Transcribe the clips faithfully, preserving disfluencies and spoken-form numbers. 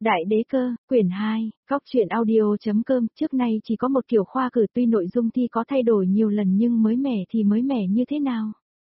Đại đế cơ, quyển hai, góc truyện audio.com, trước nay chỉ có một kiểu khoa cử tuy nội dung thi có thay đổi nhiều lần nhưng mới mẻ thì mới mẻ như thế nào?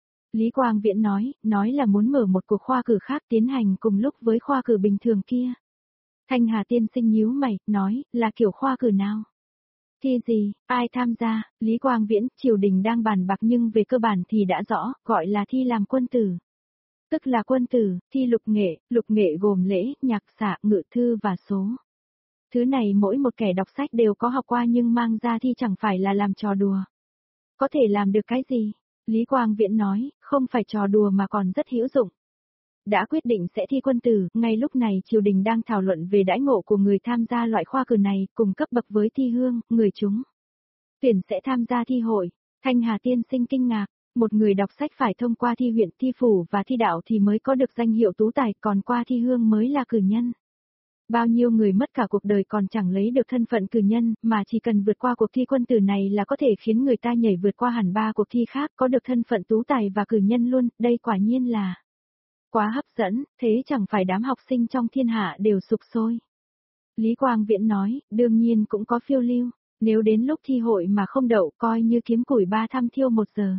Lý Quang Viễn nói, nói là muốn mở một cuộc khoa cử khác tiến hành cùng lúc với khoa cử bình thường kia. Thanh Hà tiên sinh nhíu mày, nói, là kiểu khoa cử nào? Thi gì, ai tham gia? Lý Quang Viễn, triều đình đang bàn bạc nhưng về cơ bản thì đã rõ, gọi là thi làm quân tử. Tức là quân tử, thi lục nghệ, lục nghệ gồm lễ, nhạc xạ, ngự thư và số. Thứ này mỗi một kẻ đọc sách đều có học qua nhưng mang ra thi chẳng phải là làm trò đùa. Có thể làm được cái gì? Lý Quang Viễn nói, không phải trò đùa mà còn rất hữu dụng. Đã quyết định sẽ thi quân tử, ngay lúc này triều đình đang thảo luận về đãi ngộ của người tham gia loại khoa cử này, cùng cấp bậc với thi hương, người chúng. Tuyển sẽ tham gia thi hội. Thanh Hà tiên sinh kinh ngạc. Một người đọc sách phải thông qua thi huyện, thi phủ và thi đạo thì mới có được danh hiệu tú tài, còn qua thi hương mới là cử nhân. Bao nhiêu người mất cả cuộc đời còn chẳng lấy được thân phận cử nhân, mà chỉ cần vượt qua cuộc thi quân tử này là có thể khiến người ta nhảy vượt qua hẳn ba cuộc thi khác, có được thân phận tú tài và cử nhân luôn, đây quả nhiên là quá hấp dẫn, thế chẳng phải đám học sinh trong thiên hạ đều sục sôi. Lý Quang Viễn nói, đương nhiên cũng có phiêu lưu, nếu đến lúc thi hội mà không đậu coi như kiếm củi ba thăm thiêu một giờ.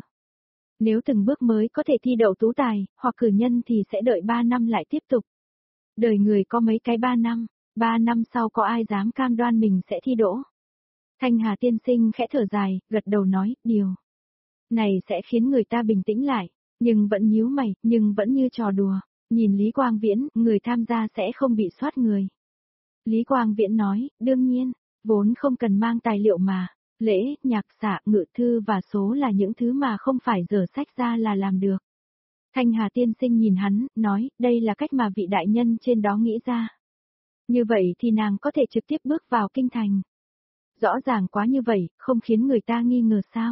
Nếu từng bước mới có thể thi đậu tú tài, hoặc cử nhân thì sẽ đợi ba năm lại tiếp tục. Đời người có mấy cái ba năm, ba năm sau có ai dám cam đoan mình sẽ thi đỗ. Thanh Hà tiên sinh khẽ thở dài, gật đầu nói, điều này sẽ khiến người ta bình tĩnh lại, nhưng vẫn nhíu mày, nhưng vẫn như trò đùa. Nhìn Lý Quang Viễn, người tham gia sẽ không bị soát người. Lý Quang Viễn nói, đương nhiên, vốn không cần mang tài liệu mà. Lễ, nhạc xạ, ngự thư và số là những thứ mà không phải dở sách ra là làm được. Thanh Hà tiên sinh nhìn hắn, nói, đây là cách mà vị đại nhân trên đó nghĩ ra. Như vậy thì nàng có thể trực tiếp bước vào kinh thành. Rõ ràng quá như vậy, không khiến người ta nghi ngờ sao.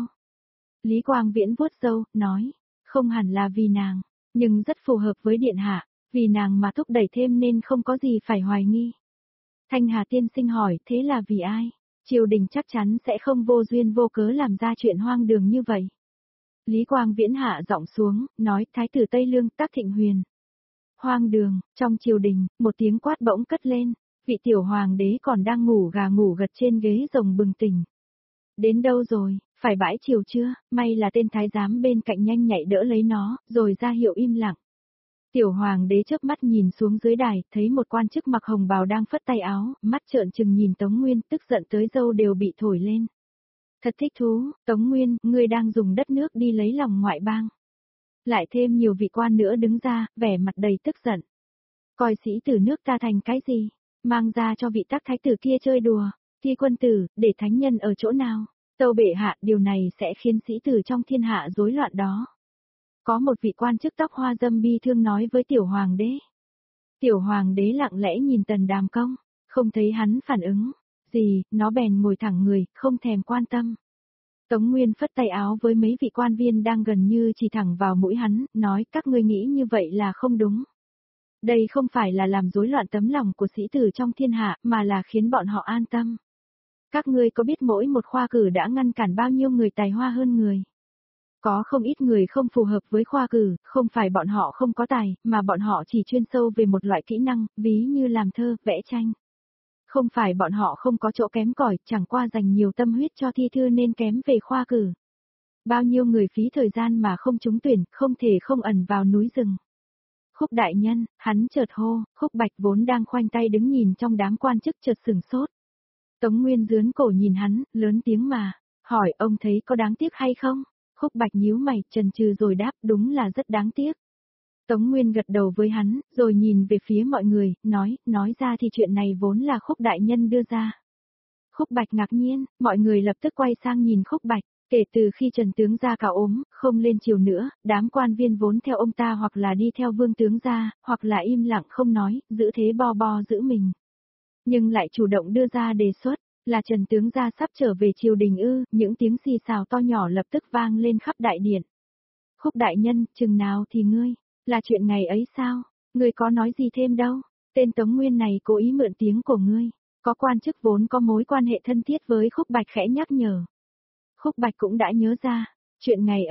Lý Quang Viễn vuốt râu, nói, không hẳn là vì nàng, nhưng rất phù hợp với điện hạ, vì nàng mà thúc đẩy thêm nên không có gì phải hoài nghi. Thanh Hà tiên sinh hỏi, thế là vì ai? Triều đình chắc chắn sẽ không vô duyên vô cớ làm ra chuyện hoang đường như vậy. Lý Quang Viễn hạ giọng xuống, nói Thái tử Tây Lương Tác Thịnh Huyền. Hoang đường, trong triều đình, một tiếng quát bỗng cất lên, vị tiểu hoàng đế còn đang ngủ gà ngủ gật trên ghế rồng bừng tỉnh. Đến đâu rồi, phải bãi triều chưa, may là tên thái giám bên cạnh nhanh nhạy đỡ lấy nó, rồi ra hiệu im lặng. Tiểu hoàng đế chớp mắt nhìn xuống dưới đài, thấy một quan chức mặc hồng bào đang phất tay áo, mắt trợn trừng nhìn Tống Nguyên, tức giận tới râu đều bị thổi lên. Thật thích thú, Tống Nguyên, ngươi đang dùng đất nước đi lấy lòng ngoại bang. Lại thêm nhiều vị quan nữa đứng ra, vẻ mặt đầy tức giận. Coi sĩ tử nước ta thành cái gì, mang ra cho vị Tắc thái tử kia chơi đùa, thi quân tử, để thánh nhân ở chỗ nào. Tâu bệ hạ, điều này sẽ khiến sĩ tử trong thiên hạ rối loạn đó. Có một vị quan chức tóc hoa dâm bi thương nói với tiểu hoàng đế. Tiểu hoàng đế lặng lẽ nhìn Tần Đàm Công, không thấy hắn phản ứng gì, nó bèn ngồi thẳng người, không thèm quan tâm. Tống Nguyên phất tay áo với mấy vị quan viên đang gần như chỉ thẳng vào mũi hắn, nói các ngươi nghĩ như vậy là không đúng. Đây không phải là làm rối loạn tấm lòng của sĩ tử trong thiên hạ, mà là khiến bọn họ an tâm. Các ngươi có biết mỗi một khoa cử đã ngăn cản bao nhiêu người tài hoa hơn người? Có không ít người không phù hợp với khoa cử, không phải bọn họ không có tài, mà bọn họ chỉ chuyên sâu về một loại kỹ năng, ví như làm thơ, vẽ tranh. Không phải bọn họ không có chỗ kém cỏi, chẳng qua dành nhiều tâm huyết cho thi thư nên kém về khoa cử. Bao nhiêu người phí thời gian mà không trúng tuyển, không thể không ẩn vào núi rừng. Khúc đại nhân, hắn chợt hô, Khúc Bạch vốn đang khoanh tay đứng nhìn trong đám quan chức chợt sửng sốt. Tống Nguyên giướn cổ nhìn hắn, lớn tiếng mà, hỏi ông thấy có đáng tiếc hay không? Khúc Bạch nhíu mày, chần chừ rồi đáp, đúng là rất đáng tiếc. Tống Nguyên gật đầu với hắn, rồi nhìn về phía mọi người, nói, nói ra thì chuyện này vốn là Khúc đại nhân đưa ra. Khúc Bạch ngạc nhiên, mọi người lập tức quay sang nhìn Khúc Bạch, kể từ khi Trần tướng gia cả ốm, không lên triều nữa, đám quan viên vốn theo ông ta hoặc là đi theo Vương tướng gia, hoặc là im lặng không nói, giữ thế bo bo giữ mình. Nhưng lại chủ động đưa ra đề xuất, là Trần tướng gia sắp trở về triều đình ư, những tiếng xì xào to nhỏ lập tức vang lên khắp đại điện. Khúc đại nhân, chừng nào thì ngươi, là chuyện ngày ấy sao, ngươi có nói gì thêm đâu, tên Tống Nguyên này cố ý mượn tiếng của ngươi, có quan chức vốn có mối quan hệ thân thiết với Khúc Bạch khẽ nhắc nhở. Khúc Bạch cũng đã nhớ ra, chuyện ngày ấy,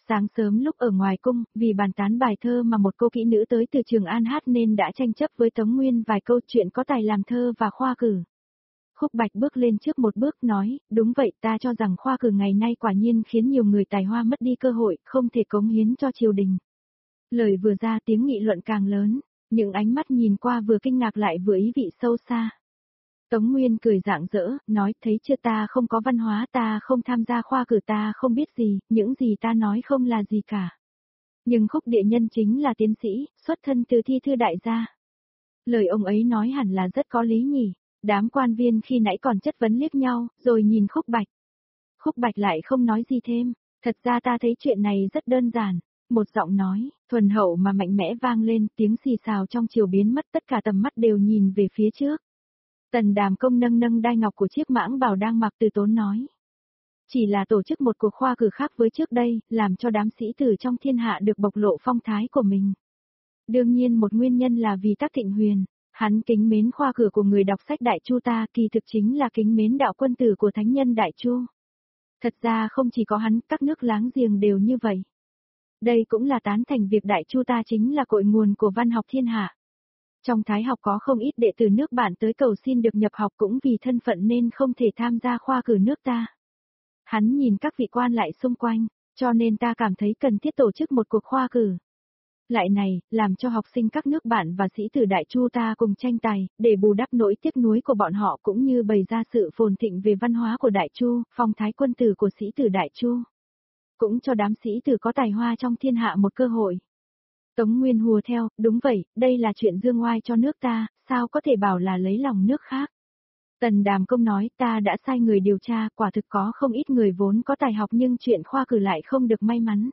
Sáng sớm lúc ở ngoài cung, vì bàn tán bài thơ mà một cô kỹ nữ tới từ Trường An hát nên đã tranh chấp với Tống Nguyên vài câu chuyện có tài làm thơ và khoa cử. Khúc Bạch bước lên trước một bước nói, đúng vậy, ta cho rằng khoa cử ngày nay quả nhiên khiến nhiều người tài hoa mất đi cơ hội, không thể cống hiến cho triều đình. Lời vừa ra tiếng nghị luận càng lớn, những ánh mắt nhìn qua vừa kinh ngạc lại vừa ý vị sâu xa. Tống Nguyên cười rạng rỡ, nói, thấy chưa, ta không có văn hóa, ta không tham gia khoa cử, ta không biết gì, những gì ta nói không là gì cả. Nhưng Khúc địa nhân chính là tiến sĩ, xuất thân từ thi thư đại gia. Lời ông ấy nói hẳn là rất có lý nhỉ. Đám quan viên khi nãy còn chất vấn liếc nhau, rồi nhìn Khúc Bạch. Khúc Bạch lại không nói gì thêm, thật ra ta thấy chuyện này rất đơn giản. Một giọng nói, thuần hậu mà mạnh mẽ vang lên, tiếng xì xào trong chiều biến mất, tất cả tầm mắt đều nhìn về phía trước. Tần Đàm Công nâng nâng đai ngọc của chiếc mãng bào đang mặc, từ tốn nói. Chỉ là tổ chức một cuộc khoa cử khác với trước đây, làm cho đám sĩ tử trong thiên hạ được bộc lộ phong thái của mình. Đương nhiên một nguyên nhân là vì Tắc Thịnh Huyền. Hắn kính mến khoa cử của người đọc sách Đại Chu ta, kỳ thực chính là kính mến đạo quân tử của thánh nhân Đại Chu. Thật ra không chỉ có hắn, các nước láng giềng đều như vậy. Đây cũng là tán thành việc Đại Chu ta chính là cội nguồn của văn học thiên hạ. Trong Thái học có không ít đệ tử nước bạn tới cầu xin được nhập học cũng vì thân phận nên không thể tham gia khoa cử nước ta. Hắn nhìn các vị quan lại xung quanh, cho nên ta cảm thấy cần thiết tổ chức một cuộc khoa cử. Lại này, làm cho học sinh các nước bạn và sĩ tử Đại Chu ta cùng tranh tài, để bù đắp nỗi tiếc nuối của bọn họ cũng như bày ra sự phồn thịnh về văn hóa của Đại Chu, phong thái quân tử của sĩ tử Đại Chu. Cũng cho đám sĩ tử có tài hoa trong thiên hạ một cơ hội. Tống Nguyên hùa theo, đúng vậy, đây là chuyện dương oai cho nước ta, sao có thể bảo là lấy lòng nước khác. Tần Đàm Công nói, ta đã sai người điều tra, quả thực có không ít người vốn có tài học nhưng chuyện khoa cử lại không được may mắn.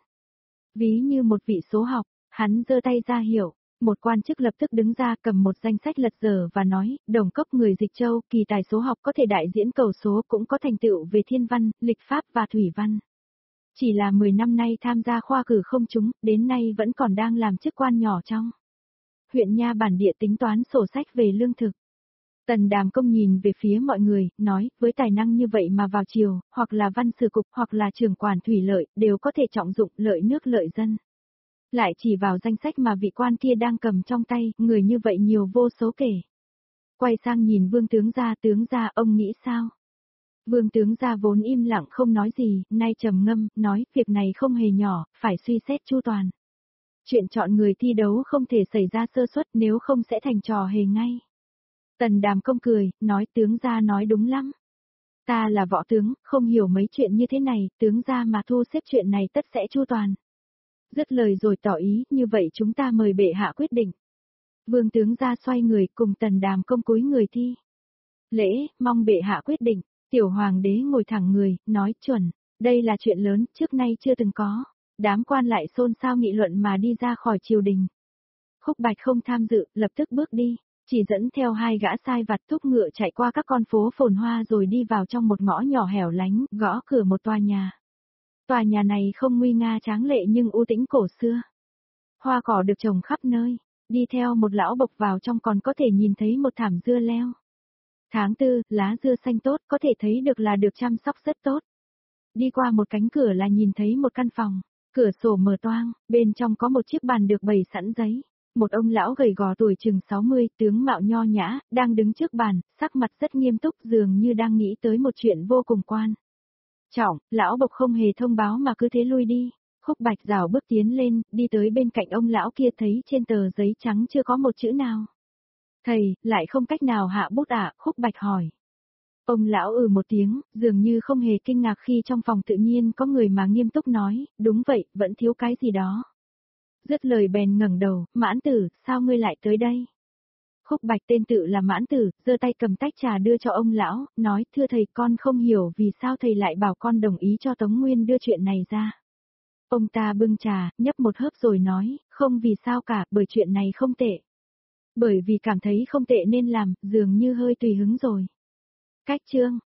Ví như một vị số học. Hắn giơ tay ra hiệu, một quan chức lập tức đứng ra cầm một danh sách lật dở và nói, Đồng Cốc người Dịch Châu, kỳ tài số học có thể đại diễn cầu số, cũng có thành tựu về thiên văn, lịch pháp và thủy văn. Chỉ là mười năm nay tham gia khoa cử không trúng, đến nay vẫn còn đang làm chức quan nhỏ trong huyện nha bản địa tính toán sổ sách về lương thực. Tần Đàm Công nhìn về phía mọi người, nói, với tài năng như vậy mà vào triều, hoặc là văn sử cục hoặc là trưởng quản thủy lợi, đều có thể trọng dụng lợi nước lợi dân. Lại chỉ vào danh sách mà vị quan kia đang cầm trong tay, người như vậy nhiều vô số kể. Quay sang nhìn Vương tướng gia, tướng gia, ông nghĩ sao? Vương tướng gia vốn im lặng không nói gì, nay trầm ngâm, nói, việc này không hề nhỏ, phải suy xét chu toàn. Chuyện chọn người thi đấu không thể xảy ra sơ suất, nếu không sẽ thành trò hề ngay. Tần Đàm Công cười, nói, tướng gia nói đúng lắm. Ta là võ tướng, không hiểu mấy chuyện như thế này, tướng gia mà thu xếp chuyện này tất sẽ chu toàn. Dứt lời rồi tỏ ý, như vậy chúng ta mời bệ hạ quyết định. Vương tướng gia xoay người cùng Tần Đàm Công cúi người thi lễ, mong bệ hạ quyết định. Tiểu hoàng đế ngồi thẳng người, nói, chuẩn, đây là chuyện lớn, trước nay chưa từng có. Đám quan lại xôn xao nghị luận mà đi ra khỏi triều đình. Khúc Bạch không tham dự, lập tức bước đi, chỉ dẫn theo hai gã sai vặt thúc ngựa chạy qua các con phố phồn hoa rồi đi vào trong một ngõ nhỏ hẻo lánh, gõ cửa một tòa nhà. Tòa nhà này không nguy nga tráng lệ nhưng u tĩnh cổ xưa. Hoa cỏ được trồng khắp nơi, đi theo một lão bộc vào trong còn có thể nhìn thấy một thảm dưa leo. Tháng tư, lá dưa xanh tốt, có thể thấy được là được chăm sóc rất tốt. Đi qua một cánh cửa là nhìn thấy một căn phòng, cửa sổ mở toang, bên trong có một chiếc bàn được bày sẵn giấy. Một ông lão gầy gò tuổi chừng sáu mươi, tướng mạo nho nhã, đang đứng trước bàn, sắc mặt rất nghiêm túc dường như đang nghĩ tới một chuyện vô cùng quan trọng. Lão bộc không hề thông báo mà cứ thế lui đi. Khúc Bạch rảo bước tiến lên, đi tới bên cạnh ông lão kia thấy trên tờ giấy trắng chưa có một chữ nào. Thầy, lại không cách nào hạ bút ạ, Khúc Bạch hỏi. Ông lão ừ một tiếng, dường như không hề kinh ngạc khi trong phòng tự nhiên có người mà nghiêm túc nói, đúng vậy, vẫn thiếu cái gì đó. Dứt lời bèn ngẩng đầu, Mãn Tử, sao ngươi lại tới đây? Khúc Bạch tên tự là Mãn Tử, giơ tay cầm tách trà đưa cho ông lão, nói, thưa thầy, con không hiểu vì sao thầy lại bảo con đồng ý cho Tống Nguyên đưa chuyện này ra. Ông ta bưng trà, nhấp một hớp rồi nói, không vì sao cả, bởi chuyện này không tệ. Bởi vì cảm thấy không tệ nên làm, dường như hơi tùy hứng rồi. Cách chương